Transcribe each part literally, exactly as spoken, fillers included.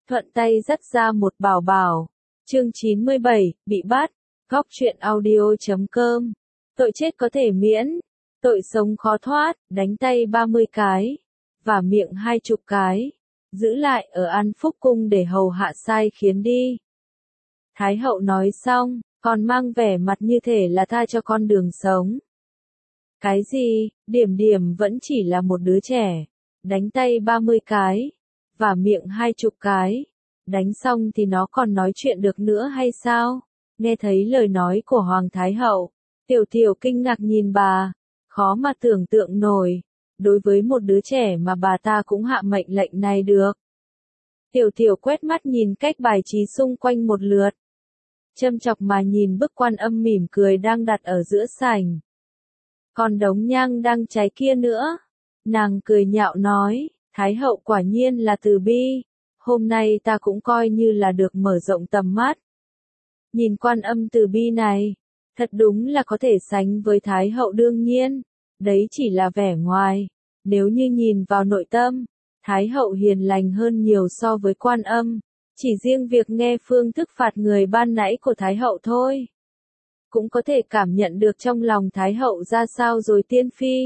thuận tay dắt ra một bảo bảo. Chương chín mươi bảy, bị bắt. Góc truyện audio chấm com. Tội chết có thể miễn, tội sống khó thoát, đánh tay ba mươi cái, và miệng hai chục cái, giữ lại ở An Phúc cung để hầu hạ sai khiến đi. Thái hậu nói xong, còn mang vẻ mặt như thể là tha cho con đường sống. Cái gì, Điểm Điểm vẫn chỉ là một đứa trẻ, đánh tay ba mươi cái, và miệng hai chục cái, đánh xong thì nó còn nói chuyện được nữa hay sao? Nghe thấy lời nói của Hoàng Thái hậu, Tiểu Tiểu kinh ngạc nhìn bà, khó mà tưởng tượng nổi, đối với một đứa trẻ mà bà ta cũng hạ mệnh lệnh này được. Tiểu Tiểu quét mắt nhìn cách bài trí xung quanh một lượt, châm chọc mà nhìn bức Quan Âm mỉm cười đang đặt ở giữa sảnh. Còn đống nhang đang cháy kia nữa, nàng cười nhạo nói, Thái hậu quả nhiên là từ bi, hôm nay ta cũng coi như là được mở rộng tầm mắt. Nhìn Quan Âm từ bi này, thật đúng là có thể sánh với Thái hậu đương nhiên, đấy chỉ là vẻ ngoài, nếu như nhìn vào nội tâm, Thái hậu hiền lành hơn nhiều so với Quan Âm, chỉ riêng việc nghe phương thức phạt người ban nãy của Thái hậu thôi. Cũng có thể cảm nhận được trong lòng Thái hậu ra sao rồi tiên phi.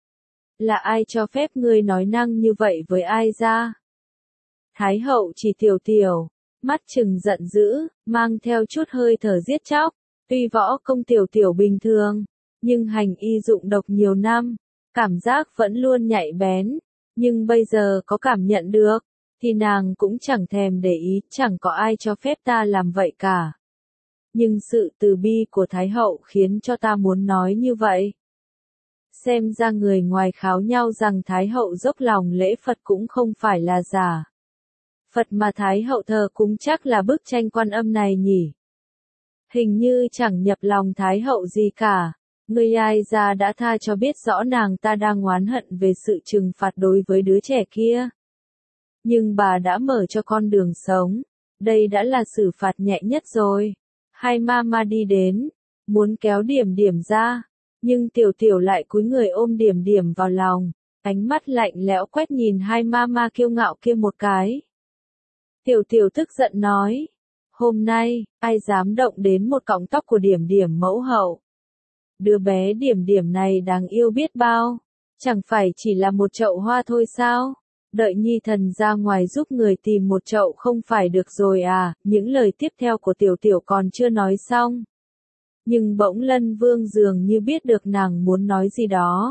Là ai cho phép ngươi nói năng như vậy với ai ra? Thái hậu chỉ Tiểu Tiểu, mắt trừng giận dữ, mang theo chút hơi thở giết chóc, tuy võ công Tiểu Tiểu bình thường, nhưng hành y dụng độc nhiều năm, cảm giác vẫn luôn nhạy bén, nhưng bây giờ có cảm nhận được, thì nàng cũng chẳng thèm để ý, chẳng có ai cho phép ta làm vậy cả. Nhưng sự từ bi của Thái hậu khiến cho ta muốn nói như vậy. Xem ra người ngoài kháo nhau rằng Thái hậu dốc lòng lễ Phật cũng không phải là giả. Phật mà Thái hậu thờ cúng chắc là bức tranh Quan Âm này nhỉ. Hình như chẳng nhập lòng Thái hậu gì cả, người ai ra đã tha cho biết rõ nàng ta đang oán hận về sự trừng phạt đối với đứa trẻ kia. Nhưng bà đã mở cho con đường sống, đây đã là xử phạt nhẹ nhất rồi. Hai mama đi đến, muốn kéo Điểm Điểm ra, nhưng Tiểu Tiểu lại cúi người ôm Điểm Điểm vào lòng, ánh mắt lạnh lẽo quét nhìn hai mama kiêu ngạo kia một cái. Tiểu Tiểu tức giận nói, hôm nay, ai dám động đến một cọng tóc của Điểm Điểm mẫu hậu? Đứa bé Điểm Điểm này đáng yêu biết bao, chẳng phải chỉ là một chậu hoa thôi sao? Đợi nhi thần ra ngoài giúp người tìm một chậu không phải được rồi à? Những lời tiếp theo của Tiểu Tiểu còn chưa nói xong. Nhưng bỗng Lân Vương dường như biết được nàng muốn nói gì đó.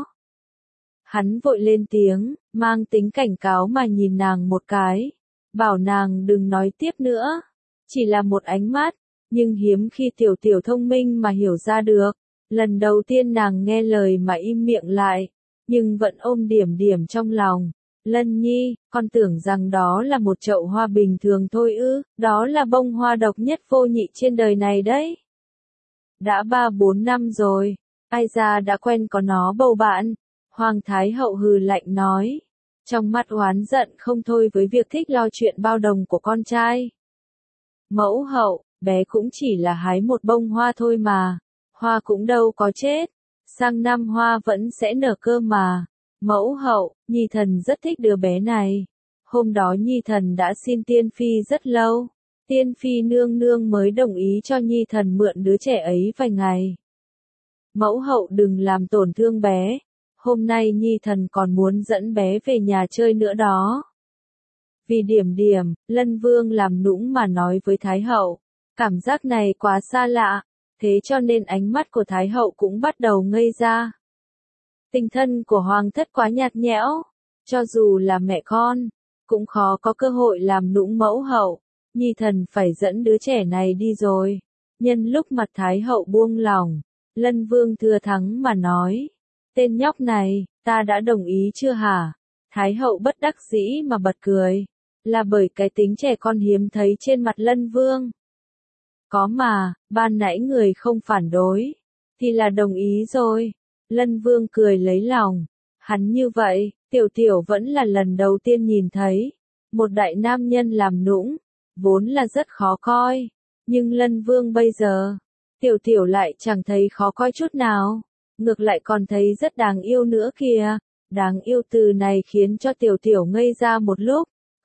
Hắn vội lên tiếng, mang tính cảnh cáo mà nhìn nàng một cái, bảo nàng đừng nói tiếp nữa. Chỉ là một ánh mắt, nhưng hiếm khi Tiểu Tiểu thông minh mà hiểu ra được. Lần đầu tiên nàng nghe lời mà im miệng lại, nhưng vẫn ôm Điểm Điểm trong lòng. Lân nhi, con tưởng rằng đó là một chậu hoa bình thường thôi ư, đó là bông hoa độc nhất vô nhị trên đời này đấy. Đã ba bốn năm rồi, ai ra đã quen có nó bầu bạn. Hoàng Thái hậu hừ lạnh nói, trong mắt oán giận không thôi với việc thích lo chuyện bao đồng của con trai. Mẫu hậu, bé cũng chỉ là hái một bông hoa thôi mà, hoa cũng đâu có chết, sang năm hoa vẫn sẽ nở cơ mà. Mẫu hậu, nhi thần rất thích đứa bé này. Hôm đó nhi thần đã xin tiên phi rất lâu. Tiên phi nương nương mới đồng ý cho nhi thần mượn đứa trẻ ấy vài ngày. Mẫu hậu đừng làm tổn thương bé. Hôm nay nhi thần còn muốn dẫn bé về nhà chơi nữa đó. Vì Điểm Điểm, Lân Vương làm nũng mà nói với Thái hậu. Cảm giác này quá xa lạ. Thế cho nên ánh mắt của Thái hậu cũng bắt đầu ngây ra. Tình thân của hoàng thất quá nhạt nhẽo, cho dù là mẹ con, cũng khó có cơ hội làm nũng mẫu hậu, nhi thần phải dẫn đứa trẻ này đi rồi. Nhân lúc mặt Thái hậu buông lỏng, Lân Vương thừa thắng mà nói, tên nhóc này, ta đã đồng ý chưa hả? Thái hậu bất đắc dĩ mà bật cười, là bởi cái tính trẻ con hiếm thấy trên mặt Lân Vương. Có mà, ban nãy người không phản đối, thì là đồng ý rồi. Lân Vương cười lấy lòng, hắn như vậy, Tiểu Tiểu vẫn là lần đầu tiên nhìn thấy, một đại nam nhân làm nũng, vốn là rất khó coi, nhưng Lân Vương bây giờ, Tiểu Tiểu lại chẳng thấy khó coi chút nào, ngược lại còn thấy rất đáng yêu nữa kìa, đáng yêu từ này khiến cho Tiểu Tiểu ngây ra một lúc,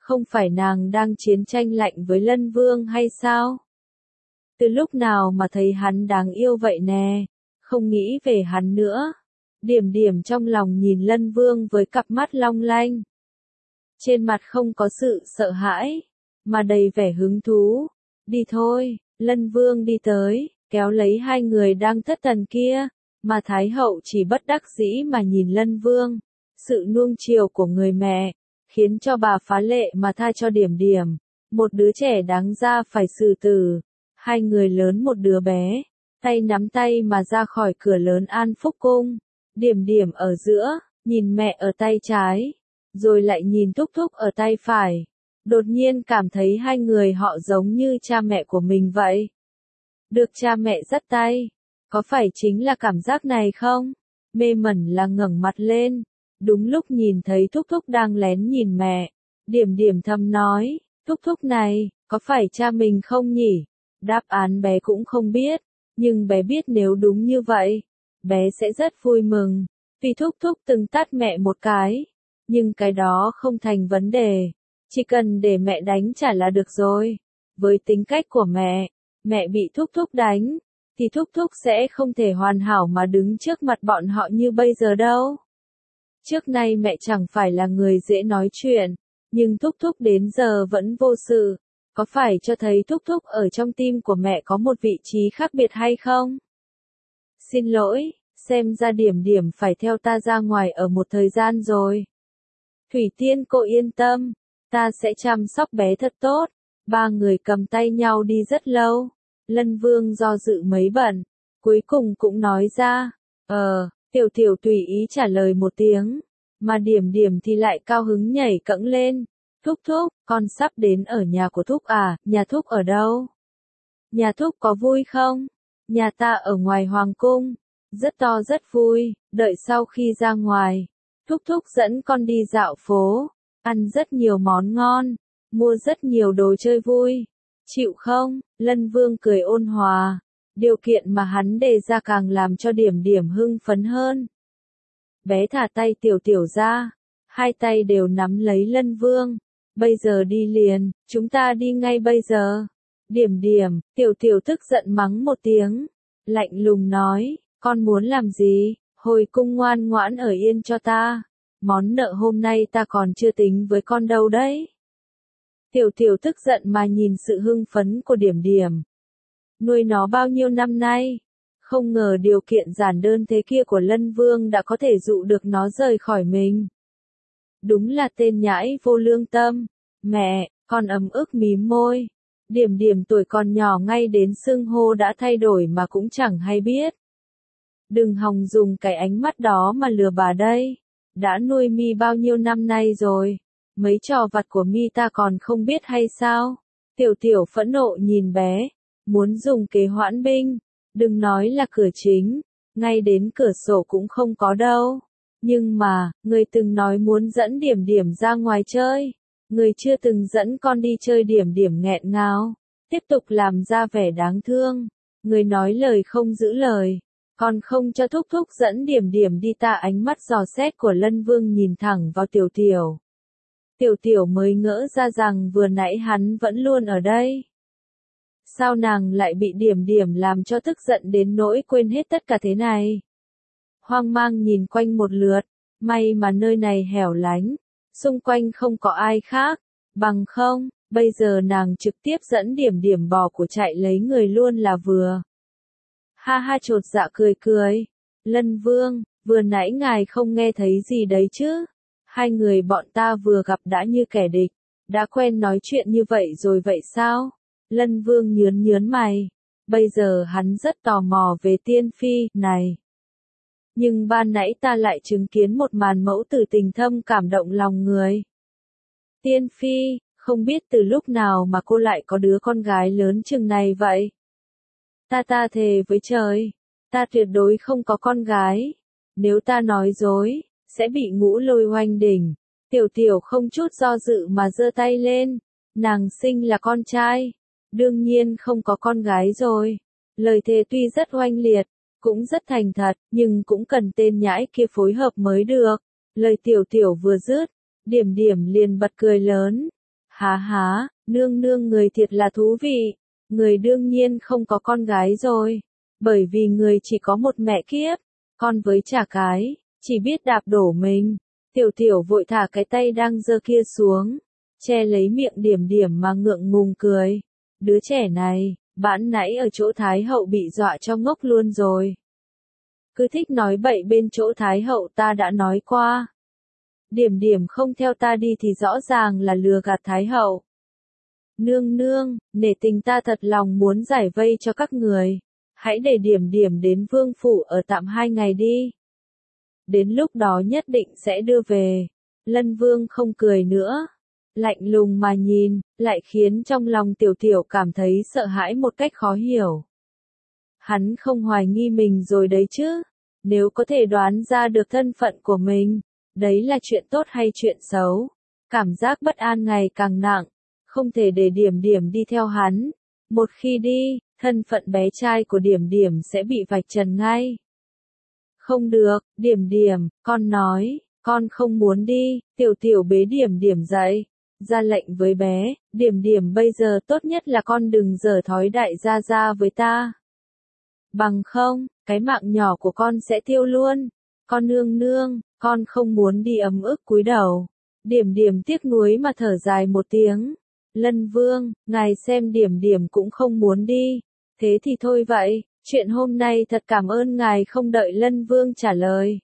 Không phải nàng đang chiến tranh lạnh với Lân Vương hay sao? Từ lúc nào mà thấy hắn đáng yêu vậy nè, không nghĩ về hắn nữa. Điểm điểm trong lòng nhìn Lân Vương với cặp mắt long lanh. Trên mặt không có sự sợ hãi, mà đầy vẻ hứng thú. Đi thôi, Lân Vương đi tới, kéo lấy hai người đang thất thần kia, mà Thái hậu chỉ bất đắc dĩ mà nhìn Lân Vương. Sự nuông chiều của người mẹ, khiến cho bà phá lệ mà tha cho điểm điểm. Một đứa trẻ đáng ra phải xử tử. Hai người lớn một đứa bé, tay nắm tay mà ra khỏi cửa lớn An Phúc Cung. Điểm điểm ở giữa, nhìn mẹ ở tay trái, rồi lại nhìn Thúc Thúc ở tay phải. Đột nhiên cảm thấy hai người họ giống như cha mẹ của mình vậy. Được cha mẹ dắt tay, có phải chính là cảm giác này không? Mê mẩn là ngẩng mặt lên, đúng lúc nhìn thấy Thúc Thúc đang lén nhìn mẹ. Điểm điểm thầm nói, Thúc Thúc này, có phải cha mình không nhỉ? Đáp án bé cũng không biết, nhưng bé biết nếu đúng như vậy, bé sẽ rất vui mừng. Vì Thúc Thúc từng tát mẹ một cái, nhưng cái đó không thành vấn đề, chỉ cần để mẹ đánh trả là được rồi. Với tính cách của mẹ, mẹ bị Thúc Thúc đánh, thì Thúc Thúc sẽ không thể hoàn hảo mà đứng trước mặt bọn họ như bây giờ đâu. Trước nay mẹ chẳng phải là người dễ nói chuyện, nhưng Thúc Thúc đến giờ vẫn vô sự. Có phải cho thấy Thúc Thúc ở trong tim của mẹ có một vị trí khác biệt hay không? Xin lỗi, xem ra điểm điểm phải theo ta ra ngoài ở một thời gian rồi. Thủy Tiên cô yên tâm, ta sẽ chăm sóc bé thật tốt. Ba người cầm tay nhau đi rất lâu. Lân Vương do dự mấy bận, cuối cùng cũng nói ra, ờ, tiểu tiểu tùy ý trả lời một tiếng, mà điểm điểm thì lại cao hứng nhảy cẫng lên. Thúc Thúc, con sắp đến ở nhà của Thúc à, nhà Thúc ở đâu? Nhà Thúc có vui không? Nhà ta ở ngoài Hoàng Cung, rất to rất vui, đợi sau khi ra ngoài. Thúc Thúc dẫn con đi dạo phố, ăn rất nhiều món ngon, mua rất nhiều đồ chơi vui. Chịu không? Lân Vương cười ôn hòa, điều kiện mà hắn đề ra càng làm cho điểm điểm hưng phấn hơn. Bé thả tay tiểu tiểu ra, hai tay đều nắm lấy Lân Vương. Bây giờ đi liền, chúng ta đi ngay bây giờ. Điểm điểm, tiểu tiểu tức giận mắng một tiếng, lạnh lùng nói, con muốn làm gì? Hồi cung ngoan ngoãn ở yên cho ta. Món nợ hôm nay ta còn chưa tính với con đâu đấy. Tiểu tiểu tức giận mà nhìn sự hưng phấn của điểm điểm. Nuôi nó bao nhiêu năm nay, không ngờ điều kiện giản đơn thế kia của Lân Vương đã có thể dụ được nó rời khỏi mình. Đúng là tên nhãi vô lương tâm. Mẹ, con ấm ức mím môi. Điểm điểm tuổi còn nhỏ ngay đến xưng hô đã thay đổi mà cũng chẳng hay biết. Đừng hòng dùng cái ánh mắt đó mà lừa bà đây. Đã nuôi mi bao nhiêu năm nay rồi. Mấy trò vặt của mi ta còn không biết hay sao? Tiểu tiểu phẫn nộ nhìn bé. Muốn dùng kế hoãn binh. Đừng nói là cửa chính. Ngay đến cửa sổ cũng không có đâu. Nhưng mà, người từng nói muốn dẫn điểm điểm ra ngoài chơi. Người chưa từng dẫn con đi chơi điểm điểm nghẹn ngào. Tiếp tục làm ra vẻ đáng thương. Người nói lời không giữ lời. Còn không cho Thúc Thúc dẫn điểm điểm đi ta. Ánh mắt dò xét của Lân Vương nhìn thẳng vào tiểu tiểu. Tiểu tiểu mới ngỡ ra rằng vừa nãy hắn vẫn luôn ở đây. Sao nàng lại bị điểm điểm làm cho tức giận đến nỗi quên hết tất cả thế này? Hoang mang nhìn quanh một lượt, may mà nơi này hẻo lánh, xung quanh không có ai khác, bằng không, bây giờ nàng trực tiếp dẫn điểm điểm bò của chạy lấy người luôn là vừa. Ha ha chột dạ cười cười, Lân Vương, vừa nãy ngài không nghe thấy gì đấy chứ? Hai người bọn ta vừa gặp đã như kẻ địch, đã quen nói chuyện như vậy rồi vậy sao? Lân Vương nhướn nhướn mày, bây giờ hắn rất tò mò về tiên phi này. Nhưng ban nãy ta lại chứng kiến một màn mẫu tử tình thâm cảm động lòng người. Tiên phi, không biết từ lúc nào mà cô lại có đứa con gái lớn chừng này vậy? Ta ta thề với trời, ta tuyệt đối không có con gái. Nếu ta nói dối, sẽ bị ngũ lôi oanh đỉnh. Tiểu tiểu không chút do dự mà giơ tay lên, nàng sinh là con trai. Đương nhiên không có con gái rồi. Lời thề tuy rất oanh liệt, cũng rất thành thật, nhưng cũng cần tên nhãi kia phối hợp mới được. Lời tiểu tiểu vừa dứt, điểm điểm liền bật cười lớn. Há há, nương nương người thiệt là thú vị, người đương nhiên không có con gái rồi, bởi vì người chỉ có một mẹ kiếp, con với chả cái, chỉ biết đạp đổ mình. Tiểu tiểu vội thả cái tay đang giơ kia xuống, che lấy miệng điểm điểm mà ngượng ngùng cười. Đứa trẻ này, bẵng nãy ở chỗ Thái hậu bị dọa cho ngốc luôn rồi. Cứ thích nói bậy bên chỗ Thái hậu ta đã nói qua. Điểm điểm không theo ta đi thì rõ ràng là lừa gạt Thái hậu. Nương nương, nể tình ta thật lòng muốn giải vây cho các người. Hãy để điểm điểm đến vương phủ ở tạm hai ngày đi. Đến lúc đó nhất định sẽ đưa về. Lân vương không cười nữa. Lạnh lùng mà nhìn, lại khiến trong lòng tiểu tiểu cảm thấy sợ hãi một cách khó hiểu. Hắn không hoài nghi mình rồi đấy chứ. Nếu có thể đoán ra được thân phận của mình, đấy là chuyện tốt hay chuyện xấu. Cảm giác bất an ngày càng nặng, không thể để điểm điểm đi theo hắn. Một khi đi, thân phận bé trai của điểm điểm sẽ bị vạch trần ngay. Không được, điểm điểm, con nói, con không muốn đi. Tiểu tiểu bế điểm điểm dậy, ra lệnh với bé, điểm điểm bây giờ tốt nhất là con đừng giở thói đại gia gia với ta. Bằng không, cái mạng nhỏ của con sẽ tiêu luôn. Con nương nương, con không muốn đi ấm ức cúi đầu. Điểm điểm tiếc nuối mà thở dài một tiếng. Lân vương, ngài xem điểm điểm cũng không muốn đi. Thế thì thôi vậy, chuyện hôm nay thật cảm ơn ngài. Không đợi Lân vương trả lời,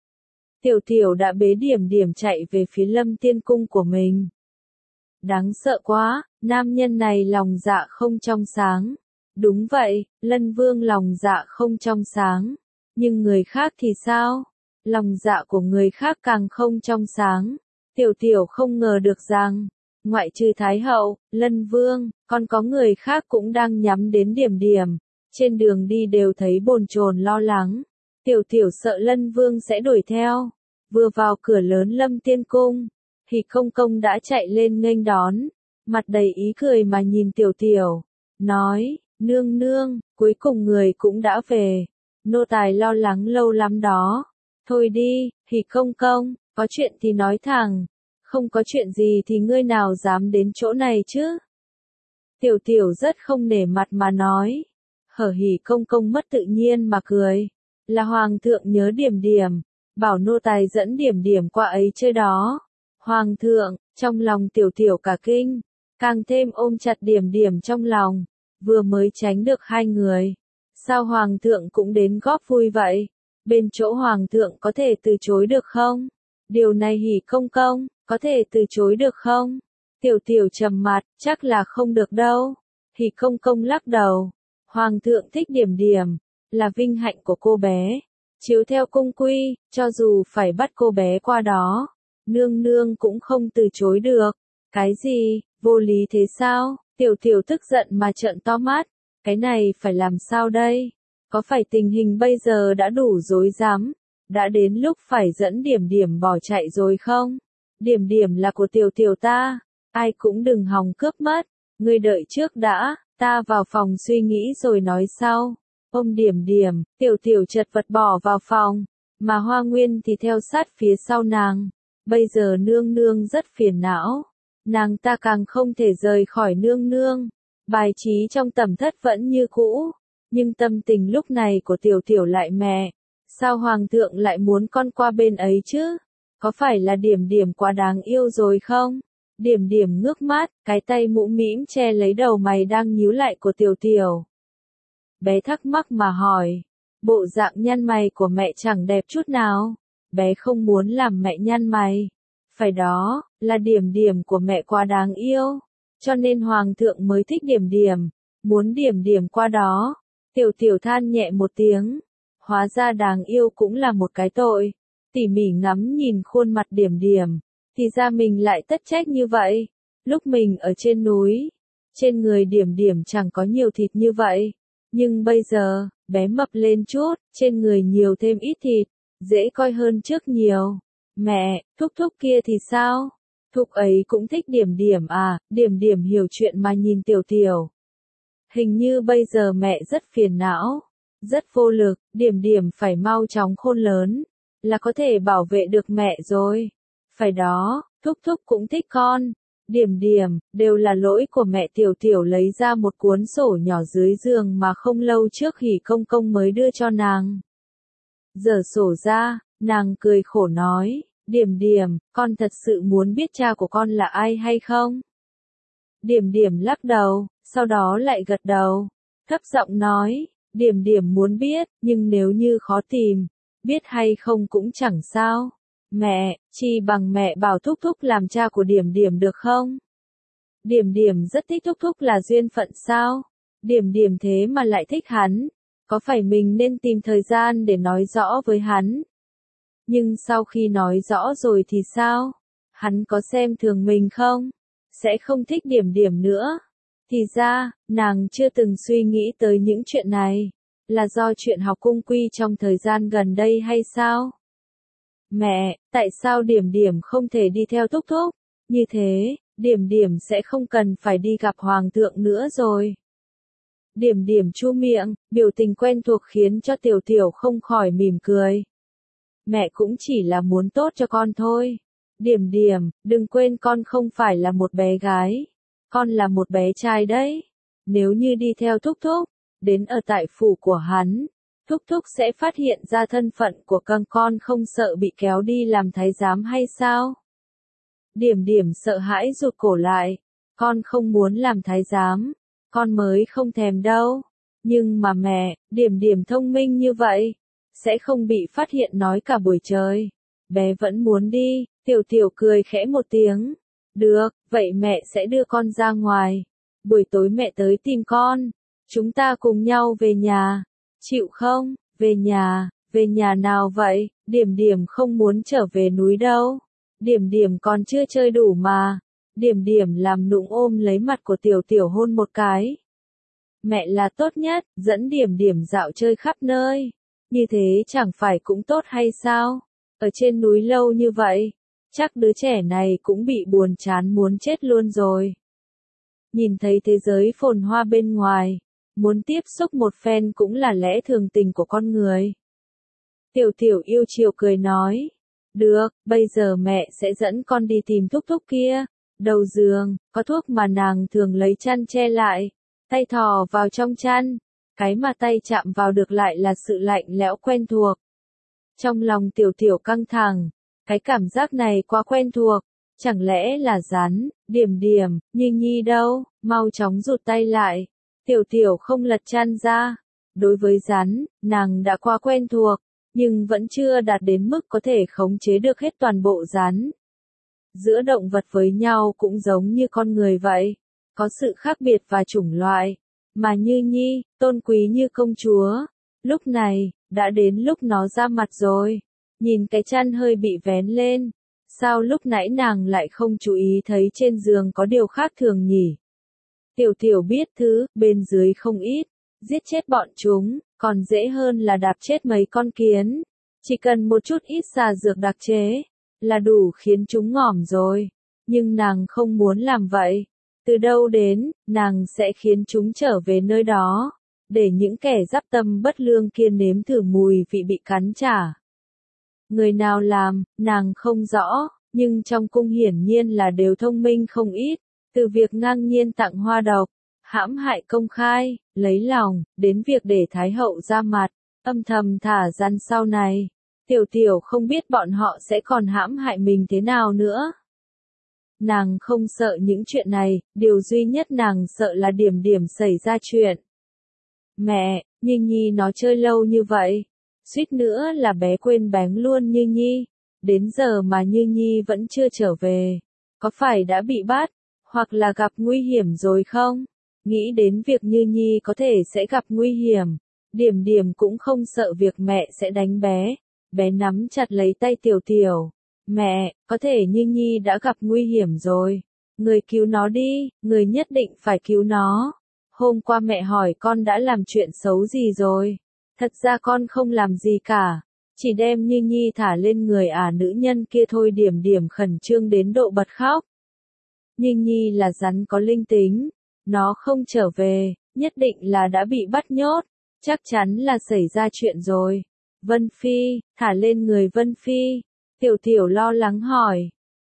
tiểu tiểu đã bế điểm điểm chạy về phía Lâm Tiên cung của mình. Đáng sợ quá, nam nhân này lòng dạ không trong sáng. Đúng vậy, Lân vương lòng dạ không trong sáng. Nhưng người khác thì sao? Lòng dạ của người khác càng không trong sáng. Tiểu tiểu không ngờ được rằng, ngoại trừ Thái hậu, Lân vương, còn có người khác cũng đang nhắm đến điểm điểm. Trên đường đi đều thấy bồn chồn lo lắng. Tiểu tiểu sợ Lân vương sẽ đuổi theo. Vừa vào cửa lớn Lâm Tiên cung, thì công công đã chạy lên nghênh đón, mặt đầy ý cười mà nhìn tiểu tiểu, nói, nương nương, cuối cùng người cũng đã về, nô tài lo lắng lâu lắm đó. Thôi đi, thì công công, có chuyện thì nói thẳng, không có chuyện gì thì ngươi nào dám đến chỗ này chứ. Tiểu tiểu rất không nể mặt mà nói. Hở Hỉ công công mất tự nhiên mà cười, là hoàng thượng nhớ điểm điểm, bảo nô tài dẫn điểm điểm qua ấy chơi đó. Hoàng thượng, trong lòng tiểu tiểu cả kinh, càng thêm ôm chặt điểm điểm trong lòng, vừa mới tránh được hai người. Sao hoàng thượng cũng đến góp vui vậy? Bên chỗ hoàng thượng có thể từ chối được không? Điều này Hỉ công công, có thể từ chối được không? Tiểu tiểu trầm mặt, chắc là không được đâu. Hỉ công công lắc đầu. Hoàng thượng thích điểm điểm, là vinh hạnh của cô bé. Chiếu theo cung quy, cho dù phải bắt cô bé qua đó, nương nương cũng không từ chối được. Cái gì, vô lý thế sao? Tiểu tiểu tức giận mà trợn to mắt. Cái này phải làm sao đây? Có phải tình hình bây giờ đã đủ rối rắm, đã đến lúc phải dẫn điểm điểm bỏ chạy rồi không? Điểm điểm là của tiểu tiểu ta, ai cũng đừng hòng cướp mất. Ngươi đợi trước đã, ta vào phòng suy nghĩ rồi nói sau. Ôm điểm điểm, tiểu tiểu chật vật bỏ vào phòng, mà Hoa Nguyên thì theo sát phía sau nàng. Bây giờ nương nương rất phiền não, nàng ta càng không thể rời khỏi nương nương. Bài trí trong tẩm thất vẫn như cũ, nhưng tâm tình lúc này của tiểu tiểu lại mẹ. Sao hoàng thượng lại muốn con qua bên ấy chứ? Có phải là điểm điểm quá đáng yêu rồi không? Điểm điểm ngước mắt, cái tay mũm mĩm che lấy đầu mày đang nhíu lại của tiểu tiểu. Bé thắc mắc mà hỏi, bộ dạng nhăn mày của mẹ chẳng đẹp chút nào. Bé không muốn làm mẹ nhăn mày. Phải đó, là điểm điểm của mẹ quá đáng yêu. Cho nên hoàng thượng mới thích điểm điểm, muốn điểm điểm qua đó. Tiểu tiểu than nhẹ một tiếng. Hóa ra đáng yêu cũng là một cái tội. Tỉ mỉ ngắm nhìn khuôn mặt điểm điểm, thì ra mình lại tất trách như vậy. Lúc mình ở trên núi, trên người điểm điểm chẳng có nhiều thịt như vậy. Nhưng bây giờ, bé mập lên chút, trên người nhiều thêm ít thịt, dễ coi hơn trước nhiều. Mẹ, thúc thúc kia thì sao? Thúc ấy cũng thích điểm điểm à? Điểm điểm hiểu chuyện mà nhìn tiểu tiểu. Hình như bây giờ mẹ rất phiền não, rất vô lực, điểm điểm phải mau chóng khôn lớn, là có thể bảo vệ được mẹ rồi. Phải đó, thúc thúc cũng thích con, Điểm điểm, đều là lỗi của mẹ. Tiểu Tiểu lấy ra một cuốn sổ nhỏ dưới giường mà không lâu trước Hỉ Công Công mới đưa cho nàng. Giở sổ ra, nàng cười khổ nói, Điểm điểm, con thật sự muốn biết cha của con là ai hay không? Điểm điểm lắc đầu, sau đó lại gật đầu, thấp giọng nói, Điểm điểm muốn biết, nhưng nếu như khó tìm, biết hay không cũng chẳng sao. Mẹ, chi bằng mẹ bảo Thúc Thúc làm cha của Điểm điểm được không? Điểm điểm rất thích Thúc Thúc là duyên phận sao? Điểm điểm thế mà lại thích hắn, có phải mình nên tìm thời gian để nói rõ với hắn? Nhưng sau khi nói rõ rồi thì sao? Hắn có xem thường mình không? Sẽ không thích Điểm điểm nữa. Thì ra, nàng chưa từng suy nghĩ tới những chuyện này. Là do chuyện học cung quy trong thời gian gần đây hay sao? Mẹ, tại sao Điểm điểm không thể đi theo Thúc Thúc? Như thế, Điểm điểm sẽ không cần phải đi gặp Hoàng thượng nữa rồi. Điểm điểm chu miệng, biểu tình quen thuộc khiến cho Tiểu Tiểu không khỏi mỉm cười. Mẹ cũng chỉ là muốn tốt cho con thôi. Điểm điểm, đừng quên con không phải là một bé gái. Con là một bé trai đấy. Nếu như đi theo Thúc Thúc, đến ở tại phủ của hắn, Thúc Thúc sẽ phát hiện ra thân phận của con con không sợ bị kéo đi làm thái giám hay sao? Điểm điểm sợ hãi rụt cổ lại. Con không muốn làm thái giám. Con mới không thèm đâu. Nhưng mà mẹ, Điểm điểm thông minh như vậy, sẽ không bị phát hiện nói cả buổi trời. Bé vẫn muốn đi. Tiểu Tiểu cười khẽ một tiếng. Được, vậy mẹ sẽ đưa con ra ngoài. Buổi tối mẹ tới tìm con. Chúng ta cùng nhau về nhà. Chịu không? Về nhà, về nhà nào vậy? Điểm điểm không muốn trở về núi đâu. Điểm điểm còn chưa chơi đủ mà. Điểm điểm làm nũng ôm lấy mặt của Tiểu Tiểu hôn một cái. Mẹ là tốt nhất, dẫn Điểm điểm dạo chơi khắp nơi. Như thế chẳng phải cũng tốt hay sao? Ở trên núi lâu như vậy, chắc đứa trẻ này cũng bị buồn chán muốn chết luôn rồi. Nhìn thấy thế giới phồn hoa bên ngoài, muốn tiếp xúc một phen cũng là lẽ thường tình của con người. Tiểu Tiểu yêu chiều cười nói, được, bây giờ mẹ sẽ dẫn con đi tìm Thúc Thúc kia. Đầu giường, có thuốc mà nàng thường lấy chăn che lại, tay thò vào trong chăn, cái mà tay chạm vào được lại là sự lạnh lẽo quen thuộc. Trong lòng Tiểu Tiểu căng thẳng, cái cảm giác này quá quen thuộc, chẳng lẽ là rắn? Điểm điểm, Nhi Nhi đâu, mau chóng rụt tay lại. Tiểu Tiểu không lật chăn ra. Đối với rắn, nàng đã quá quen thuộc, nhưng vẫn chưa đạt đến mức có thể khống chế được hết toàn bộ rắn. Giữa động vật với nhau cũng giống như con người vậy, có sự khác biệt và chủng loại, mà Như Nhi, tôn quý như công chúa, lúc này, đã đến lúc nó ra mặt rồi. Nhìn cái chăn hơi bị vén lên, sao lúc nãy nàng lại không chú ý thấy trên giường có điều khác thường nhỉ? Tiểu Tiểu biết thứ, bên dưới không ít, giết chết bọn chúng, còn dễ hơn là đạp chết mấy con kiến. Chỉ cần một chút ít xà dược đặc chế, là đủ khiến chúng ngỏm rồi. Nhưng nàng không muốn làm vậy. Từ đâu đến, nàng sẽ khiến chúng trở về nơi đó, để những kẻ giáp tâm bất lương kia nếm thử mùi vị bị cắn trả. Người nào làm, nàng không rõ, nhưng trong cung hiển nhiên là đều thông minh không ít, từ việc ngang nhiên tặng hoa độc, hãm hại công khai, lấy lòng, đến việc để Thái hậu ra mặt, âm thầm thả răn sau này. Tiểu Tiểu không biết bọn họ sẽ còn hãm hại mình thế nào nữa. Nàng không sợ những chuyện này, điều duy nhất nàng sợ là Điểm điểm xảy ra chuyện. Mẹ, Như Nhi nó chơi lâu như vậy, suýt nữa là bé quên bén luôn Như Nhi. Đến giờ mà Như Nhi vẫn chưa trở về, có phải đã bị bắt, hoặc là gặp nguy hiểm rồi không? Nghĩ đến việc Như Nhi có thể sẽ gặp nguy hiểm, Điểm điểm cũng không sợ việc mẹ sẽ đánh bé. Bé nắm chặt lấy tay Tiểu Tiểu. Mẹ, có thể Như Nhi đã gặp nguy hiểm rồi. Người cứu nó đi, người nhất định phải cứu nó. Hôm qua mẹ hỏi con đã làm chuyện xấu gì rồi. Thật ra con không làm gì cả. Chỉ đem Như Nhi thả lên người ả nữ nhân kia thôi. Điểm điểm khẩn trương đến độ bật khóc. Như Nhi là rắn có linh tính. Nó không trở về, nhất định là đã bị bắt nhốt. Chắc chắn là xảy ra chuyện rồi. Vân Phi, thả lên người Vân Phi. Tiểu Tiểu lo lắng hỏi.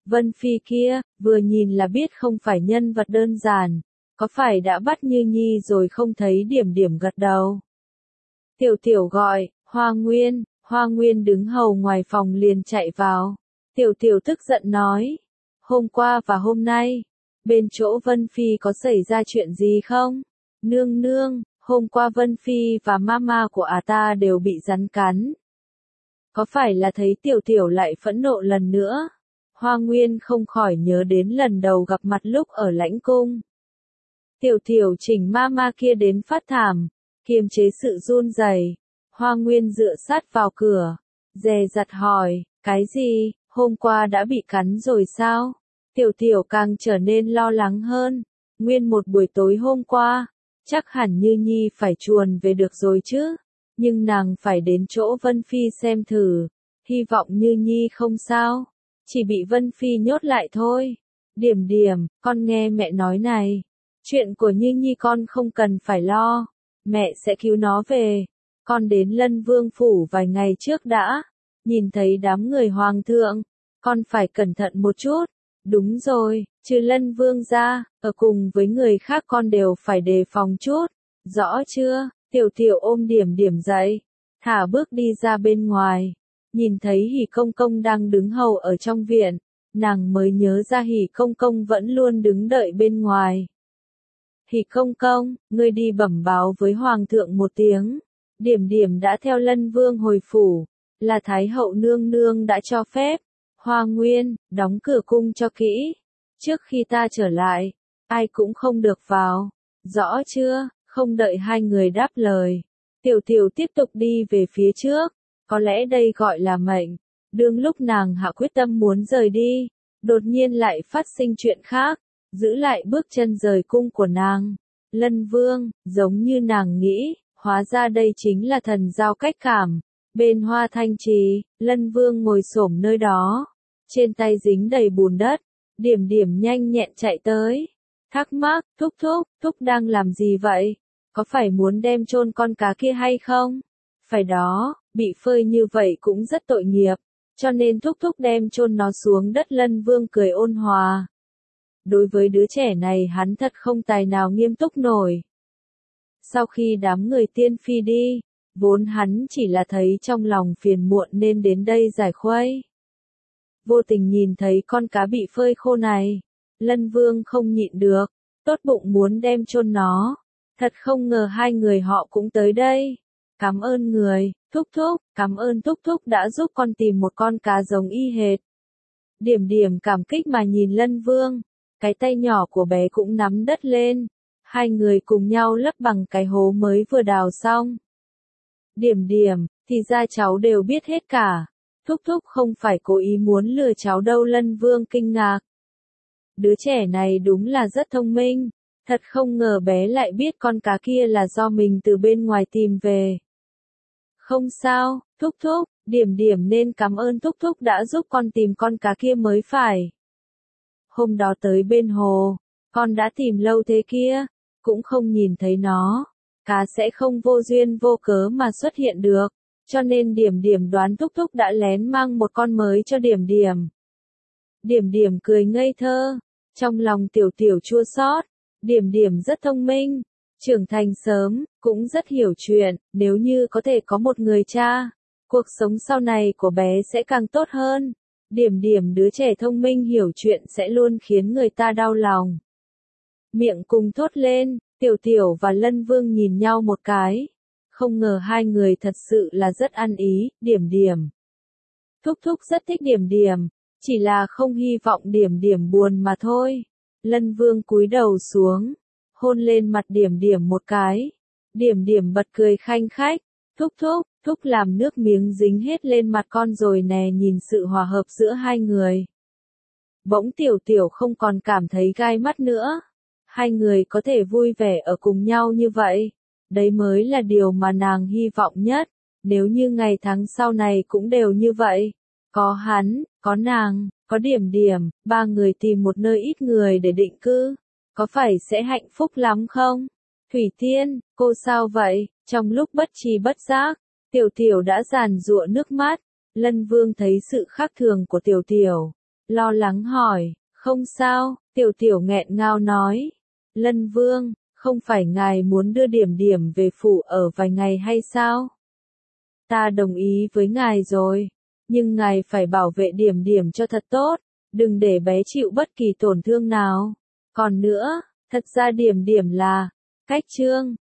Vân Phi kia, vừa nhìn là biết không phải nhân vật đơn giản, có phải đã bắt Như Nhi rồi không thấy điểm điểm gật đầu. Tiểu Tiểu gọi, Hoa Nguyên, Hoa Nguyên đứng hầu ngoài phòng liền chạy vào. Tiểu Tiểu tức giận nói, hôm qua và hôm nay, bên chỗ Vân Phi có xảy ra chuyện gì không? Nương nương, hôm qua Vân Phi và mama của à ta đều bị rắn cắn. Có phải là thấy Tiểu Tiểu lại phẫn nộ lần nữa? Hoa Nguyên không khỏi nhớ đến lần đầu gặp mặt lúc ở lãnh cung. Tiểu Tiểu chỉnh mama kia đến phát thảm, kiềm chế sự run rẩy. Hoa Nguyên dựa sát vào cửa, dè dặt hỏi, cái gì, hôm qua đã bị cắn rồi sao? Tiểu Tiểu càng trở nên lo lắng hơn, nguyên một buổi tối hôm qua, chắc hẳn Như Nhi phải chuồn về được rồi chứ, nhưng nàng phải đến chỗ Vân Phi xem thử, hy vọng Như Nhi không sao, chỉ bị Vân Phi nhốt lại thôi. Điểm điểm, con nghe mẹ nói này, chuyện của Như Nhi con không cần phải lo, mẹ sẽ cứu nó về. Con đến Lân Vương phủ vài ngày trước đã, nhìn thấy đám người hoàng thượng, con phải cẩn thận một chút. Đúng rồi, trừ Lân Vương ra, ở cùng với người khác con đều phải đề phòng chút. Rõ chưa? Tiểu Tiểu ôm điểm điểm dậy, thả bước đi ra bên ngoài, nhìn thấy Hỉ Công Công đang đứng hầu ở trong viện, nàng mới nhớ ra Hỉ Công Công vẫn luôn đứng đợi bên ngoài. Hỉ Công Công, ngươi đi bẩm báo với hoàng thượng một tiếng. Điểm điểm đã theo Lân Vương hồi phủ, là Thái hậu nương nương đã cho phép. Hoa Nguyên, đóng cửa cung cho kỹ. Trước khi ta trở lại, ai cũng không được vào. Rõ chưa? Không đợi hai người đáp lời. Tiểu Tiểu tiếp tục đi về phía trước. Có lẽ đây gọi là mệnh. Đương lúc nàng hạ quyết tâm muốn rời đi, đột nhiên lại phát sinh chuyện khác, giữ lại bước chân rời cung của nàng. Lân Vương, giống như nàng nghĩ, hóa ra đây chính là thần giao cách cảm. Bên Hoa Thanh Trì, Lân Vương ngồi xổm nơi đó, trên tay dính đầy bùn đất, điểm điểm nhanh nhẹn chạy tới. Thắc mắc, thúc thúc, thúc đang làm gì vậy? Có phải muốn đem chôn con cá kia hay không? Phải đó, bị phơi như vậy cũng rất tội nghiệp, cho nên thúc thúc đem chôn nó xuống đất. Lân Vương cười ôn hòa. Đối với đứa trẻ này hắn thật không tài nào nghiêm túc nổi. Sau khi đám người tiên phi đi, vốn hắn chỉ là thấy trong lòng phiền muộn nên đến đây giải khuây. Vô tình nhìn thấy con cá bị phơi khô này, Lân Vương không nhịn được, tốt bụng muốn đem chôn nó. Thật không ngờ hai người họ cũng tới đây. Cảm ơn người, thúc thúc, cảm ơn thúc thúc đã giúp con tìm một con cá giống y hệt. Điểm điểm cảm kích mà nhìn Lân Vương, cái tay nhỏ của bé cũng nắm đất lên. Hai người cùng nhau lấp bằng cái hố mới vừa đào xong. Điểm điểm, thì ra cháu đều biết hết cả. Thúc thúc không phải cố ý muốn lừa cháu đâu. Lân Vương kinh ngạc. Đứa trẻ này đúng là rất thông minh. Thật không ngờ bé lại biết con cá kia là do mình từ bên ngoài tìm về. Không sao, thúc thúc, điểm điểm nên cảm ơn thúc thúc đã giúp con tìm con cá kia mới phải. Hôm đó tới bên hồ, con đã tìm lâu thế kia, cũng không nhìn thấy nó. Cá sẽ không vô duyên vô cớ mà xuất hiện được, cho nên điểm điểm đoán thúc thúc đã lén mang một con mới cho điểm điểm. Điểm điểm cười ngây thơ, trong lòng tiểu tiểu chua xót. Điểm điểm rất thông minh, trưởng thành sớm, cũng rất hiểu chuyện, nếu như có thể có một người cha, cuộc sống sau này của bé sẽ càng tốt hơn. Điểm điểm đứa trẻ thông minh hiểu chuyện sẽ luôn khiến người ta đau lòng. Miệng cùng thốt lên, Tiểu Tiểu và Lân Vương nhìn nhau một cái. Không ngờ hai người thật sự là rất ăn ý. Điểm điểm, thúc thúc rất thích điểm điểm, chỉ là không hy vọng điểm điểm buồn mà thôi. Lân Vương cúi đầu xuống, hôn lên mặt điểm điểm một cái. Điểm điểm bật cười khanh khách. Thúc thúc, thúc làm nước miếng dính hết lên mặt con rồi nè. Nhìn sự hòa hợp giữa hai người, bỗng Tiểu Tiểu không còn cảm thấy gai mắt nữa. Hai người có thể vui vẻ ở cùng nhau như vậy, đấy mới là điều mà nàng hy vọng nhất. Nếu như ngày tháng sau này cũng đều như vậy, có hắn, có nàng, có điểm điểm, ba người tìm một nơi ít người để định cư, có phải sẽ hạnh phúc lắm không? Thủy Tiên, cô sao vậy? Trong lúc bất tri bất giác, Tiểu Tiểu đã giàn giụa nước mắt. Lân Vương thấy sự khác thường của Tiểu Tiểu, lo lắng hỏi, không sao, tiểu tiểu nghẹn ngào nói. Lân Vương, không phải ngài muốn đưa điểm điểm về phủ ở vài ngày hay sao? Ta đồng ý với ngài rồi, nhưng ngài phải bảo vệ điểm điểm cho thật tốt, đừng để bé chịu bất kỳ tổn thương nào. Còn nữa, thật ra điểm điểm là, cách trương,